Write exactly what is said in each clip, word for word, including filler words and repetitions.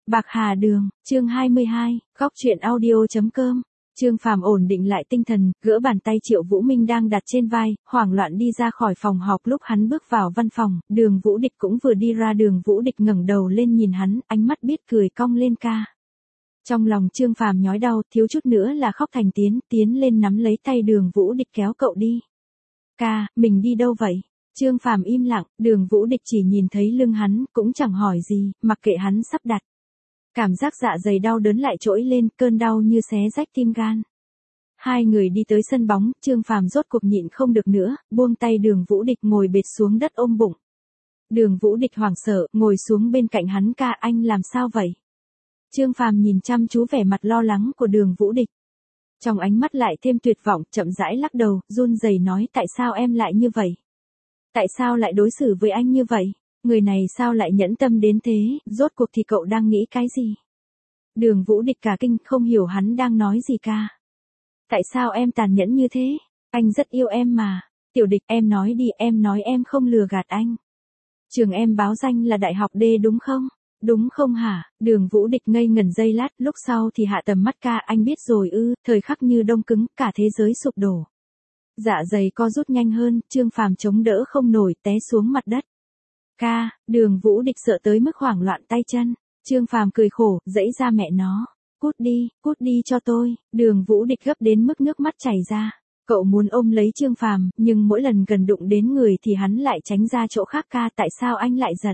Bạc Hà Đường, chương hai mươi hai, góc truyện audio.com. Trương Phàm ổn định lại tinh thần, gỡ bàn tay Triệu Vũ Minh đang đặt trên vai, hoảng loạn đi ra khỏi phòng họp. Lúc hắn bước vào văn phòng, Đường Vũ Địch cũng vừa đi ra. Đường Vũ Địch ngẩng đầu lên nhìn hắn, ánh mắt biết cười cong lên ca. Trong lòng Trương Phàm nhói đau, thiếu chút nữa là khóc thành tiếng, tiến lên nắm lấy tay Đường Vũ Địch kéo cậu đi. Ca, mình đi đâu vậy? Trương Phàm im lặng, Đường Vũ Địch chỉ nhìn thấy lưng hắn, cũng chẳng hỏi gì, mặc kệ hắn sắp đặt. Cảm giác dạ dày đau đớn lại trỗi lên, cơn đau như xé rách tim gan. Hai người đi tới sân bóng, Trương Phàm rốt cuộc nhịn không được nữa, buông tay Đường Vũ Địch ngồi bệt xuống đất ôm bụng. Đường Vũ Địch hoảng sợ, ngồi xuống bên cạnh hắn. Ca, anh làm sao vậy? Trương Phàm nhìn chăm chú vẻ mặt lo lắng của Đường Vũ Địch. Trong ánh mắt lại thêm tuyệt vọng, chậm rãi lắc đầu, run rẩy nói, tại sao em lại như vậy? Tại sao lại đối xử với anh như vậy? Người này sao lại nhẫn tâm đến thế, rốt cuộc thì cậu đang nghĩ cái gì? Đường Vũ Địch cả kinh, không hiểu hắn đang nói gì ca. Tại sao em tàn nhẫn như thế? Anh rất yêu em mà. Tiểu Địch, em nói đi, em nói em không lừa gạt anh. Trường em báo danh là Đại học D đúng không? Đúng không hả? Đường Vũ Địch ngây ngẩn giây lát, lúc sau thì hạ tầm mắt. Ca, anh biết rồi ư? Thời khắc như đông cứng, cả thế giới sụp đổ. Dạ dày co rút nhanh hơn, Trương Phàm chống đỡ không nổi, té xuống mặt đất. Ca, Đường Vũ Địch sợ tới mức hoảng loạn tay chân. Trương Phàm cười khổ, dãy ra mẹ nó. Cút đi, cút đi cho tôi. Đường Vũ Địch gấp đến mức nước mắt chảy ra. Cậu muốn ôm lấy Trương Phàm, nhưng mỗi lần gần đụng đến người thì hắn lại tránh ra chỗ khác. Ca, tại sao anh lại giận?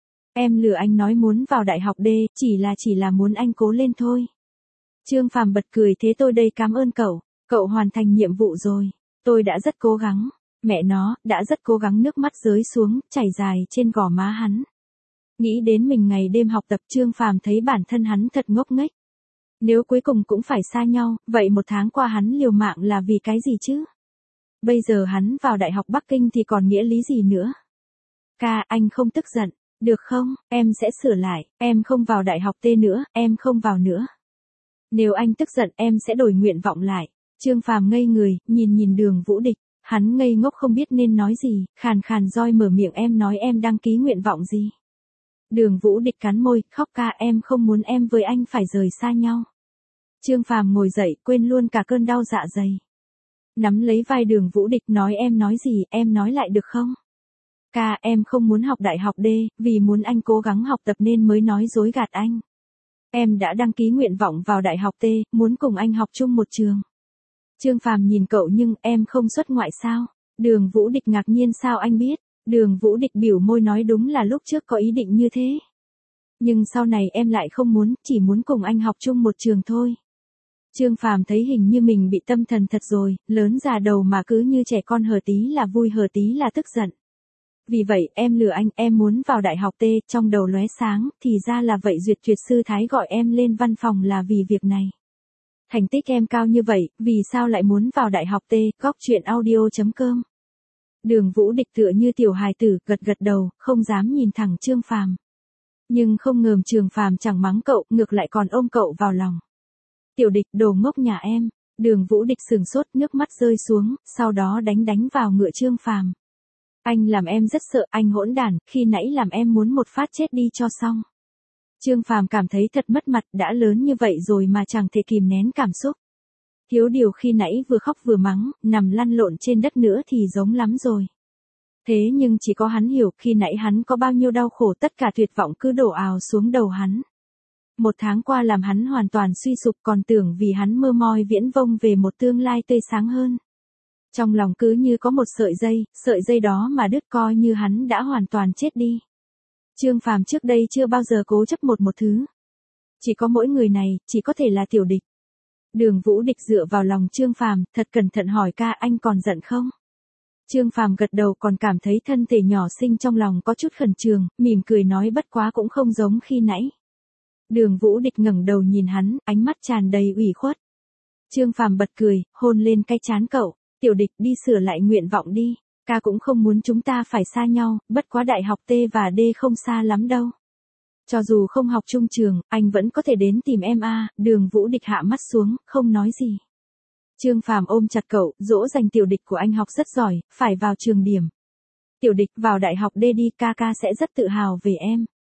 Em lừa anh nói muốn vào đại học D, chỉ là chỉ là muốn anh cố lên thôi. Trương Phàm bật cười, thế tôi đây cảm ơn cậu. Cậu hoàn thành nhiệm vụ rồi. Tôi đã rất cố gắng. Mẹ nó, đã rất cố gắng. Nước mắt rơi xuống, chảy dài trên gò má hắn. Nghĩ đến mình ngày đêm học tập, Trương Phàm thấy bản thân hắn thật ngốc nghếch. Nếu cuối cùng cũng phải xa nhau, vậy một tháng qua hắn liều mạng là vì cái gì chứ? Bây giờ hắn vào Đại học Bắc Kinh thì còn nghĩa lý gì nữa? Ca, anh không tức giận, được không? Em sẽ sửa lại, em không vào Đại học T nữa, em không vào nữa. Nếu anh tức giận em sẽ đổi nguyện vọng lại. Trương Phàm ngây người, nhìn nhìn Đường Vũ Địch. Hắn ngây ngốc không biết nên nói gì, khàn khàn roi mở miệng, em nói em đăng ký nguyện vọng gì? Đường Vũ Địch cắn môi, khóc. Ca, em không muốn em với anh phải rời xa nhau. Trương Phàm ngồi dậy, quên luôn cả cơn đau dạ dày. Nắm lấy vai Đường Vũ Địch, nói em nói gì, em nói lại được không? Ca, em không muốn học đại học D, vì muốn anh cố gắng học tập nên mới nói dối gạt anh. Em đã đăng ký nguyện vọng vào đại học T, muốn cùng anh học chung một trường. Trương Phàm nhìn cậu, nhưng em không xuất ngoại sao? Đường Vũ Địch ngạc nhiên, sao anh biết? Đường Vũ Địch biểu môi nói, đúng là lúc trước có ý định như thế. Nhưng sau này em lại không muốn, chỉ muốn cùng anh học chung một trường thôi. Trương Phàm thấy hình như mình bị tâm thần thật rồi, lớn già đầu mà cứ như trẻ con, hở tí là vui hở tí là tức giận. Vì vậy em lừa anh, em muốn vào đại học T, trong đầu lóe sáng, thì ra là vậy. Duyệt Duyệt sư thái gọi em lên văn phòng là vì việc này. Thành tích em cao như vậy, vì sao lại muốn vào đại học T? Góc truyện audio.com. Đường Vũ Địch tựa như tiểu hài tử, gật gật đầu, không dám nhìn thẳng Trương Phàm. Nhưng không ngờ Trương Phàm chẳng mắng cậu, ngược lại còn ôm cậu vào lòng. Tiểu Địch, đồ ngốc nhà em. Đường Vũ Địch sừng sốt, nước mắt rơi xuống, sau đó đánh đánh vào ngựa Trương Phàm. Anh làm em rất sợ, anh hỗn đản, khi nãy làm em muốn một phát chết đi cho xong. Trương Phàm cảm thấy thật mất mặt, đã lớn như vậy rồi mà chẳng thể kìm nén cảm xúc. Thiếu điều khi nãy vừa khóc vừa mắng, nằm lăn lộn trên đất nữa thì giống lắm rồi. Thế nhưng chỉ có hắn hiểu, khi nãy hắn có bao nhiêu đau khổ, tất cả tuyệt vọng cứ đổ ào xuống đầu hắn. Một tháng qua làm hắn hoàn toàn suy sụp, còn tưởng vì hắn mơ mỏi viễn vông về một tương lai tươi sáng hơn. Trong lòng cứ như có một sợi dây, sợi dây đó mà đứt, coi như hắn đã hoàn toàn chết đi. Trương Phàm trước đây chưa bao giờ cố chấp một một thứ. Chỉ có mỗi người này, chỉ có thể là Tiểu Địch. Đường Vũ Địch dựa vào lòng Trương Phàm, thật cẩn thận hỏi, ca, anh còn giận không? Trương Phàm gật đầu, còn cảm thấy thân thể nhỏ xinh trong lòng có chút khẩn trương, mỉm cười nói, bất quá cũng không giống khi nãy. Đường Vũ Địch ngẩng đầu nhìn hắn, ánh mắt tràn đầy ủy khuất. Trương Phàm bật cười, hôn lên cái trán cậu. Tiểu Địch, đi sửa lại nguyện vọng đi. Ca cũng không muốn chúng ta phải xa nhau, bất quá đại học T và D không xa lắm đâu. Cho dù không học chung trường, anh vẫn có thể đến tìm em a. Đường Vũ Địch hạ mắt xuống, không nói gì. Trương Phàm ôm chặt cậu, dỗ dành. Tiểu Địch của anh học rất giỏi, phải vào trường điểm. Tiểu Địch, vào đại học D đi, ca ca sẽ rất tự hào về em.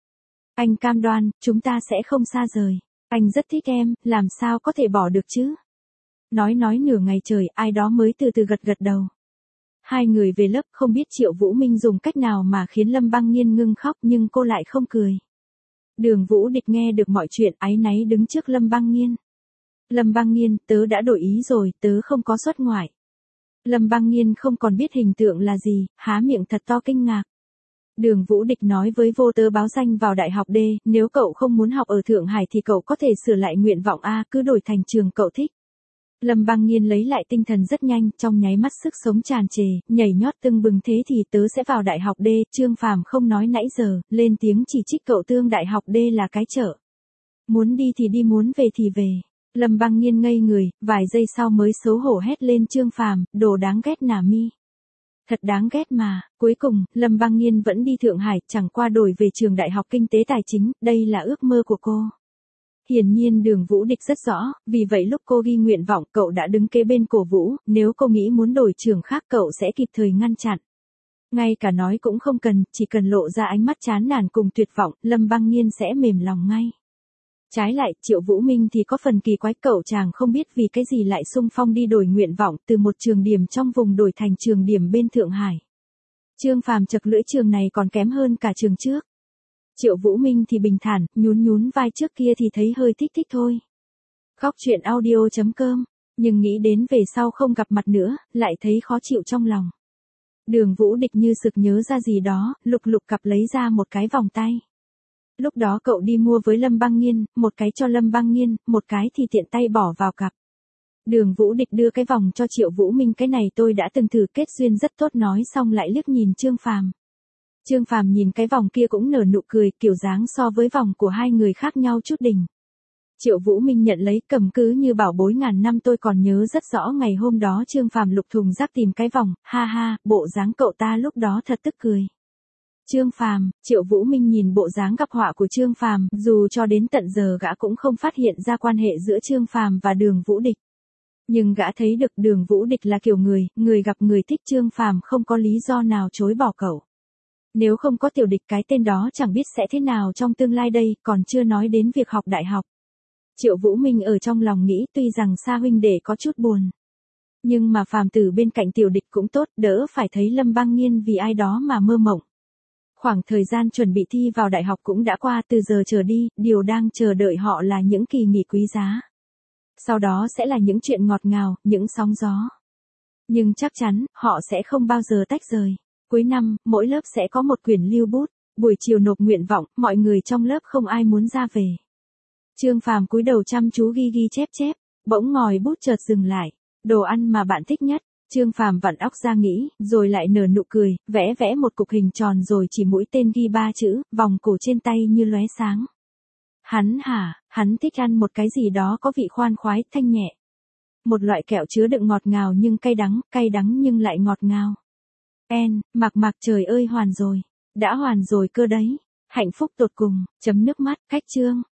Anh cam đoan, chúng ta sẽ không xa rời. Anh rất thích em, làm sao có thể bỏ được chứ? Nói nói nửa ngày trời, ai đó mới từ từ gật gật đầu. Hai người về lớp, không biết Triệu Vũ Minh dùng cách nào mà khiến Lâm Băng Nghiên ngưng khóc, nhưng cô lại không cười. Đường Vũ Địch nghe được mọi chuyện, áy náy đứng trước Lâm Băng Nghiên. Lâm Băng Nghiên, tớ đã đổi ý rồi, tớ không có xuất ngoại. Lâm Băng Nghiên không còn biết hình tượng là gì, há miệng thật to kinh ngạc. Đường Vũ Địch nói với vô, tớ báo danh vào đại học D, nếu cậu không muốn học ở Thượng Hải thì cậu có thể sửa lại nguyện vọng A, cứ đổi thành trường cậu thích. Lâm Băng Nghiên lấy lại tinh thần rất nhanh, trong nháy mắt sức sống tràn trề, nhảy nhót tưng bừng, thế thì tớ sẽ vào đại học D, Trương Phàm không nói nãy giờ, lên tiếng chỉ trích cậu Tương đại học D là cái chợ. Muốn đi thì đi, muốn về thì về. Lâm Băng Nghiên ngây người, vài giây sau mới xấu hổ hét lên Trương Phàm, đồ đáng ghét nà mi. Thật đáng ghét mà, cuối cùng, Lâm Băng Nghiên vẫn đi Thượng Hải, chẳng qua đổi về trường Đại học Kinh tế Tài chính, đây là ước mơ của cô. Hiển nhiên Đường Vũ Địch rất rõ, vì vậy lúc cô ghi nguyện vọng, cậu đã đứng kế bên cổ vũ, nếu cô nghĩ muốn đổi trường khác cậu sẽ kịp thời ngăn chặn. Ngay cả nói cũng không cần, chỉ cần lộ ra ánh mắt chán nản cùng tuyệt vọng, Lâm Băng Nghiên sẽ mềm lòng ngay. Trái lại, Triệu Vũ Minh thì có phần kỳ quái, cậu chàng không biết vì cái gì lại xung phong đi đổi nguyện vọng từ một trường điểm trong vùng đổi thành trường điểm bên Thượng Hải. Trương Phàm chật lưỡi, trường này còn kém hơn cả trường trước. Triệu Vũ Minh thì bình thản, nhún nhún vai, trước kia thì thấy hơi thích thích thôi. Góc truyện audio chấm com, nhưng nghĩ đến về sau không gặp mặt nữa, lại thấy khó chịu trong lòng. Đường Vũ Địch như sực nhớ ra gì đó, lục lục cặp lấy ra một cái vòng tay. Lúc đó cậu đi mua với Lâm Băng Nghiên, một cái cho Lâm Băng Nghiên, một cái thì tiện tay bỏ vào cặp. Đường Vũ Địch đưa cái vòng cho Triệu Vũ Minh, cái này tôi đã từng thử, kết duyên rất tốt, nói xong lại liếc nhìn Trương Phàm. Trương Phàm nhìn cái vòng kia cũng nở nụ cười, kiểu dáng so với vòng của hai người khác nhau chút đỉnh. Triệu Vũ Minh nhận lấy, cầm cứ như bảo bối ngàn năm, tôi còn nhớ rất rõ ngày hôm đó Trương Phàm lục thùng rác tìm cái vòng, ha ha, bộ dáng cậu ta lúc đó thật tức cười. Trương Phàm, Triệu Vũ Minh nhìn bộ dáng gặp họa của Trương Phàm, dù cho đến tận giờ gã cũng không phát hiện ra quan hệ giữa Trương Phàm và Đường Vũ Địch. Nhưng gã thấy được Đường Vũ Địch là kiểu người, người gặp người thích Trương Phàm, không có lý do nào chối bỏ cậu. Nếu không có Tiểu Địch cái tên đó chẳng biết sẽ thế nào trong tương lai đây, còn chưa nói đến việc học đại học. Triệu Vũ Minh ở trong lòng nghĩ, tuy rằng Sa huynh đệ có chút buồn. Nhưng mà Phàm tử bên cạnh Tiểu Địch cũng tốt, đỡ phải thấy Lâm Băng Nghiên vì ai đó mà mơ mộng. Khoảng thời gian chuẩn bị thi vào đại học cũng đã qua, từ giờ trở đi, điều đang chờ đợi họ là những kỳ nghỉ quý giá. Sau đó sẽ là những chuyện ngọt ngào, những sóng gió. Nhưng chắc chắn, họ sẽ không bao giờ tách rời. Cuối năm, mỗi lớp sẽ có một quyển lưu bút, buổi chiều nộp nguyện vọng, mọi người trong lớp không ai muốn ra về. Trương Phàm cúi đầu chăm chú ghi ghi chép chép, bỗng ngòi bút chợt dừng lại. Đồ ăn mà bạn thích nhất. Trương Phàm vặn óc ra nghĩ, rồi lại nở nụ cười, vẽ vẽ một cục hình tròn rồi chỉ mũi tên ghi ba chữ, vòng cổ trên tay như lóe sáng. Hắn hả, hắn thích ăn một cái gì đó có vị khoan khoái, thanh nhẹ. Một loại kẹo chứa đựng ngọt ngào nhưng cay đắng, cay đắng nhưng lại ngọt ngào. En, Mạc Mạc, trời ơi, hoàn rồi. Đã hoàn rồi cơ đấy. Hạnh phúc tột cùng, chấm nước mắt, cách chương.